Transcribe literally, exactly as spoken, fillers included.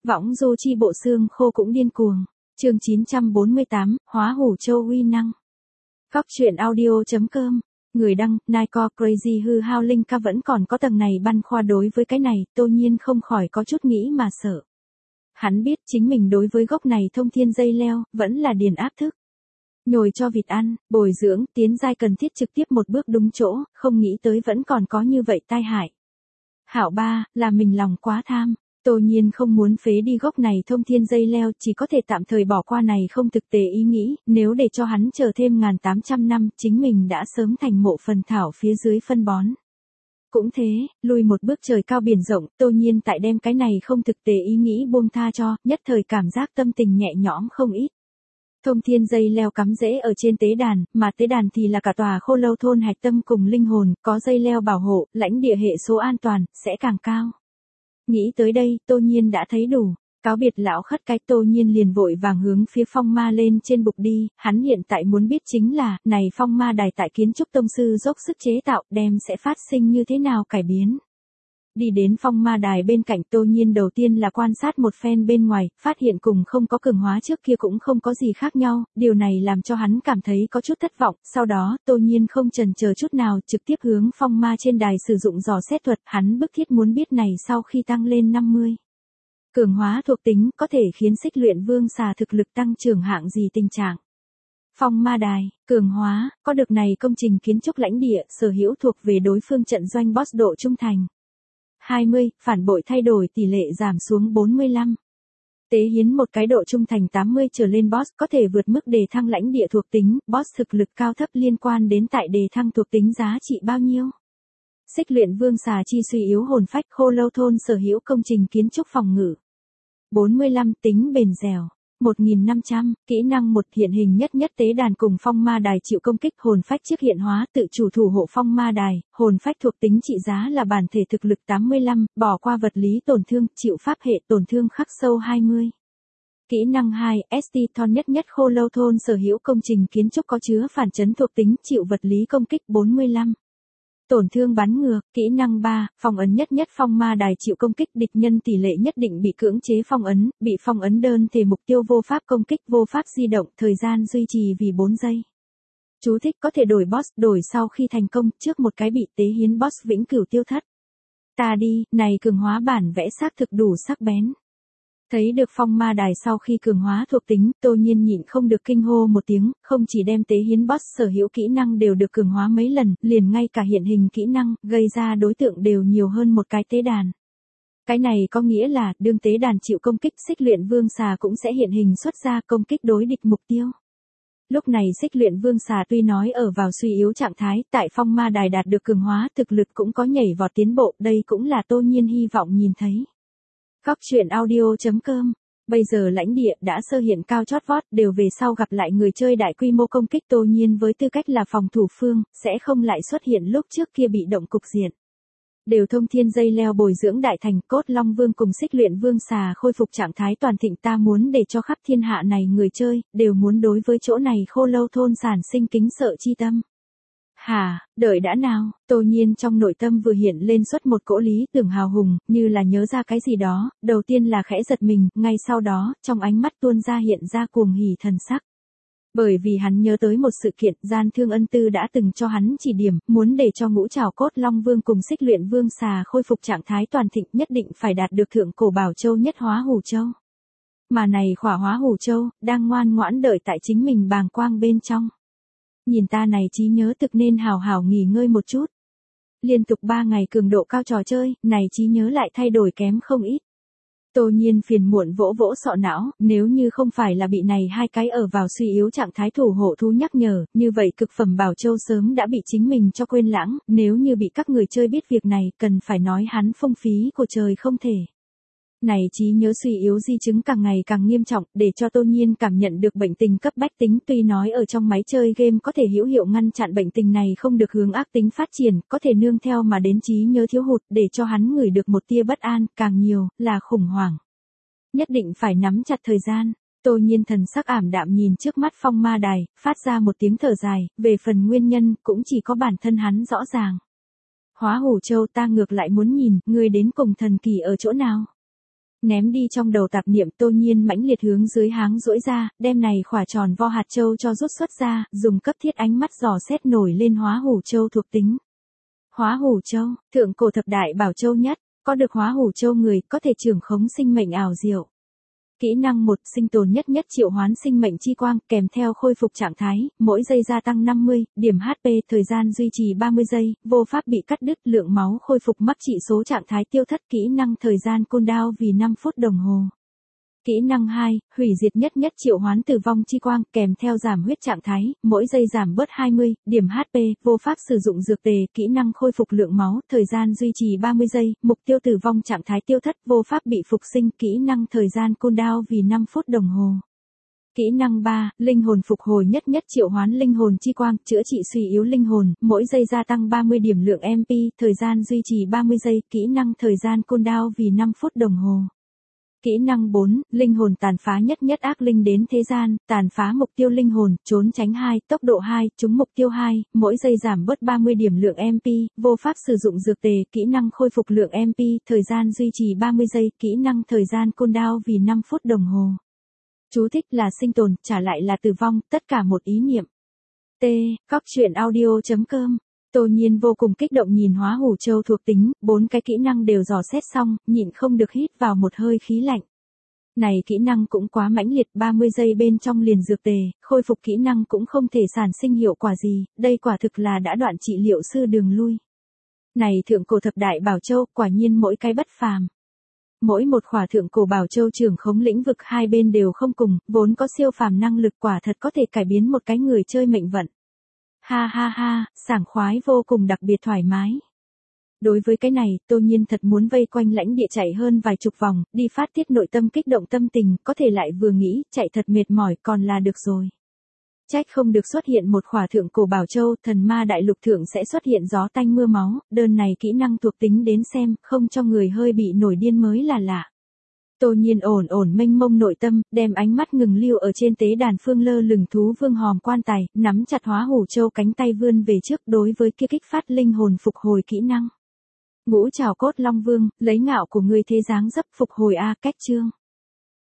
Võng du chi bộ xương khô cũng điên cuồng. Chương chín trăm bốn mươi tám, Hóa Hủ Châu uy năng. Góc truyện audio.com. Người đăng, Nico Crazy hư hao linh ca vẫn còn có tầng này băn khoăn đối với cái này, Tô Nhiên không khỏi có chút nghĩ mà sợ. Hắn biết chính mình đối với gốc này thông thiên dây leo, vẫn là điền áp thức. Nhồi cho vịt ăn, bồi dưỡng, tiến giai cần thiết trực tiếp một bước đúng chỗ, không nghĩ tới vẫn còn có như vậy tai hại. Hảo ba, là mình lòng quá tham. Tô Nhiên không muốn phế đi gốc này thông thiên dây leo, chỉ có thể tạm thời bỏ qua này không thực tế ý nghĩ, nếu để cho hắn chờ thêm ngàn tám trăm năm, chính mình đã sớm thành mộ phần thảo phía dưới phân bón. Cũng thế, lùi một bước trời cao biển rộng, Tô Nhiên tại đem cái này không thực tế ý nghĩ buông tha cho, nhất thời cảm giác tâm tình nhẹ nhõm không ít. Thông thiên dây leo cắm rễ ở trên tế đàn, mà tế đàn thì là cả tòa Khô Lâu thôn hạch tâm cùng linh hồn, có dây leo bảo hộ, lãnh địa hệ số an toàn, sẽ càng cao. Nghĩ tới đây, Tô Nhiên đã thấy đủ. Cáo biệt lão khất cái, Tô Nhiên liền vội vàng hướng phía phong ma lên trên bục đi, hắn hiện tại muốn biết chính là, này phong ma đài tại kiến trúc tông sư dốc sức chế tạo, đem sẽ phát sinh như thế nào cải biến. Đi đến phong ma đài bên cạnh, Tô Nhiên đầu tiên là quan sát một phen bên ngoài, phát hiện cùng không có cường hóa trước kia cũng không có gì khác nhau, điều này làm cho hắn cảm thấy có chút thất vọng, sau đó, Tô Nhiên không chần chờ chút nào, trực tiếp hướng phong ma trên đài sử dụng dò xét thuật, hắn bức thiết muốn biết này sau khi tăng lên năm mươi. Cường hóa thuộc tính có thể khiến Xích Luyện Vương xà thực lực tăng trưởng hạng gì tình trạng. Phong ma đài, cường hóa, có được này công trình kiến trúc lãnh địa, sở hữu thuộc về đối phương trận doanh boss độ trung thành. hai mươi, phản bội thay đổi tỷ lệ giảm xuống bốn mươi lăm. Tế hiến một cái độ trung thành tám mươi trở lên boss có thể vượt mức đề thăng lãnh địa thuộc tính, boss thực lực cao thấp liên quan đến tại đề thăng thuộc tính giá trị bao nhiêu. Xích Luyện Vương xà chi suy yếu hồn phách, Khô Lâu thôn sở hữu công trình kiến trúc phòng ngự. bốn mươi lăm tính bền dẻo. một nghìn năm trăm, kỹ năng một hiện hình nhất nhất tế đàn cùng phong ma đài chịu công kích hồn phách trước hiện hóa tự chủ thủ hộ phong ma đài, hồn phách thuộc tính trị giá là bản thể thực lực tám mươi lăm, bỏ qua vật lý tổn thương, chịu pháp hệ tổn thương khắc sâu hai mươi. Kỹ năng hai, ét tê thon nhất nhất Khô Lâu thôn sở hữu công trình kiến trúc có chứa phản chấn thuộc tính, chịu vật lý công kích bốn mươi lăm. Tổn thương bắn ngược, kỹ năng ba, phong ấn nhất nhất phong ma đài chịu công kích địch nhân tỷ lệ nhất định bị cưỡng chế phong ấn, bị phong ấn đơn thể mục tiêu vô pháp công kích vô pháp di động, thời gian duy trì vì bốn giây. Chú thích có thể đổi boss, đổi sau khi thành công, trước một cái bị tế hiến boss vĩnh cửu tiêu thất. Ta đi, này cường hóa bản vẽ xác thực đủ sắc bén. Thấy được phong ma đài sau khi cường hóa thuộc tính, Tô Nhiên nhịn không được kinh hô một tiếng, không chỉ đem tế hiến boss sở hữu kỹ năng đều được cường hóa mấy lần, liền ngay cả hiện hình kỹ năng, gây ra đối tượng đều nhiều hơn một cái tế đàn. Cái này có nghĩa là, đương tế đàn chịu công kích, Xích Luyện Vương xà cũng sẽ hiện hình xuất ra công kích đối địch mục tiêu. Lúc này Xích Luyện Vương xà tuy nói ở vào suy yếu trạng thái, tại phong ma đài đạt được cường hóa, thực lực cũng có nhảy vọt tiến bộ, đây cũng là Tô Nhiên hy vọng nhìn thấy. Góc truyện audio.com. Bây giờ lãnh địa đã sơ hiện cao chót vót, đều về sau gặp lại người chơi đại quy mô công kích, Tô Nhiên với tư cách là phòng thủ phương, sẽ không lại xuất hiện lúc trước kia bị động cục diện. Đều thông thiên dây leo bồi dưỡng đại thành, Cốt Long Vương cùng Xích Luyện Vương xà khôi phục trạng thái toàn thịnh, ta muốn để cho khắp thiên hạ này người chơi, đều muốn đối với chỗ này Khô Lâu thôn sản sinh kính sợ chi tâm. Hà, đợi đã nào, Tô Nhiên trong nội tâm vừa hiện lên xuất một cỗ lý tưởng hào hùng, như là nhớ ra cái gì đó, đầu tiên là khẽ giật mình, ngay sau đó, trong ánh mắt tuôn ra hiện ra cuồng hỉ thần sắc. Bởi vì hắn nhớ tới một sự kiện, Gian Thương Ân Tư đã từng cho hắn chỉ điểm, muốn để cho ngũ trảo Cốt Long Vương cùng Xích Luyện Vương xà khôi phục trạng thái toàn thịnh, nhất định phải đạt được thượng cổ bảo châu nhất Hóa Hủ Châu. Mà này khỏa Hóa Hủ Châu, đang ngoan ngoãn đợi tại chính mình bàng quang bên trong. Nhìn ta này trí nhớ thực nên hào hào nghỉ ngơi một chút. Liên tục ba ngày cường độ cao trò chơi, này trí nhớ lại thay đổi kém không ít. Tô Nhiên phiền muộn vỗ vỗ sọ não, nếu như không phải là bị này hai cái ở vào suy yếu trạng thái thủ hộ thú nhắc nhở, như vậy cực phẩm bảo châu sớm đã bị chính mình cho quên lãng, nếu như bị các người chơi biết việc này, cần phải nói hắn phung phí của trời không thể. Này trí nhớ suy yếu di chứng càng ngày càng nghiêm trọng, để cho Tô Nhiên cảm nhận được bệnh tình cấp bách tính, tuy nói ở trong máy chơi game có thể hữu hiệu ngăn chặn bệnh tình này không được hướng ác tính phát triển, có thể nương theo mà đến trí nhớ thiếu hụt, để cho hắn ngửi được một tia bất an, càng nhiều, là khủng hoảng. Nhất định phải nắm chặt thời gian. Tô Nhiên thần sắc ảm đạm nhìn trước mắt phong ma đài, phát ra một tiếng thở dài, về phần nguyên nhân, cũng chỉ có bản thân hắn rõ ràng. Hóa Hủ Châu ta ngược lại muốn nhìn, ngươi đến cùng thần kỳ ở chỗ nào? Ném đi trong đầu tạp niệm, Tô Nhiên mãnh liệt hướng dưới háng duỗi ra, đem này khỏa tròn vo hạt châu cho rút xuất ra, dùng cấp thiết ánh mắt dò xét nổi lên hóa hủ châu thuộc tính. Hóa hủ châu, thượng cổ thập đại bảo châu nhất, có được hóa hủ châu người có thể trưởng khống sinh mệnh ảo diệu. Kỹ năng một, sinh tồn nhất nhất triệu hoán sinh mệnh chi quang, kèm theo khôi phục trạng thái, mỗi giây gia tăng năm mươi điểm hát pê, thời gian duy trì ba mươi giây, vô pháp bị cắt đứt, lượng máu khôi phục mắc trị số trạng thái tiêu thất, kỹ năng thời gian cooldown vì năm phút đồng hồ. Kỹ năng hai, hủy diệt nhất nhất triệu hoán tử vong chi quang, kèm theo giảm huyết trạng thái, mỗi giây giảm bớt hai mươi điểm hát pê, vô pháp sử dụng dược tề, kỹ năng khôi phục lượng máu, thời gian duy trì ba mươi giây, mục tiêu tử vong trạng thái tiêu thất, vô pháp bị phục sinh, kỹ năng thời gian cooldown vì năm phút đồng hồ. Kỹ năng ba, linh hồn phục hồi nhất nhất triệu hoán linh hồn chi quang, chữa trị suy yếu linh hồn, mỗi giây gia tăng ba mươi điểm lượng em pê, thời gian duy trì ba mươi giây, kỹ năng thời gian cooldown vì năm phút đồng hồ. Kỹ năng bốn, linh hồn tàn phá nhất nhất ác linh đến thế gian, tàn phá mục tiêu linh hồn, trốn tránh hai, tốc độ hai, trúng mục tiêu hai, mỗi giây giảm bớt ba mươi điểm lượng em pê, vô pháp sử dụng dược tề, kỹ năng khôi phục lượng em pê, thời gian duy trì ba mươi giây, kỹ năng thời gian cooldown vì năm phút đồng hồ. Chú thích là sinh tồn, trả lại là tử vong, tất cả một ý niệm. T. Cóc truyện audio chấm com. Tô Nhiên vô cùng kích động nhìn hóa hủ châu thuộc tính, bốn cái kỹ năng đều dò xét xong, nhịn không được hít vào một hơi khí lạnh. Này kỹ năng cũng quá mãnh liệt, ba mươi giây bên trong liền dược tề, khôi phục kỹ năng cũng không thể sản sinh hiệu quả gì, đây quả thực là đã đoạn trị liệu sư đường lui. Này thượng cổ thập đại bảo châu, quả nhiên mỗi cái bất phàm. Mỗi một khỏa thượng cổ bảo châu trưởng khống lĩnh vực hai bên đều không cùng, vốn có siêu phàm năng lực, quả thật có thể cải biến một cái người chơi mệnh vận. Ha ha ha, sảng khoái vô cùng, đặc biệt thoải mái. Đối với cái này, Tô Nhiên thật muốn vây quanh lãnh địa chạy hơn vài chục vòng, đi phát tiết nội tâm kích động tâm tình, có thể lại vừa nghĩ, chạy thật mệt mỏi còn là được rồi. Trách không được xuất hiện một khỏa thượng cổ bảo châu, thần ma đại lục thượng sẽ xuất hiện gió tanh mưa máu, đơn này kỹ năng thuộc tính đến xem, không cho người hơi bị nổi điên mới là lạ. Tô Nhiên ổn ổn mênh mông nội tâm, đem ánh mắt ngừng lưu ở trên tế đàn phương lơ lửng thú vương hòm quan tài, nắm chặt hóa hủ châu, cánh tay vươn về trước đối với kia kích phát linh hồn phục hồi kỹ năng. Ngũ trảo cốt long vương, lấy ngạo của ngươi thế dáng dấp phục hồi a, cách chương.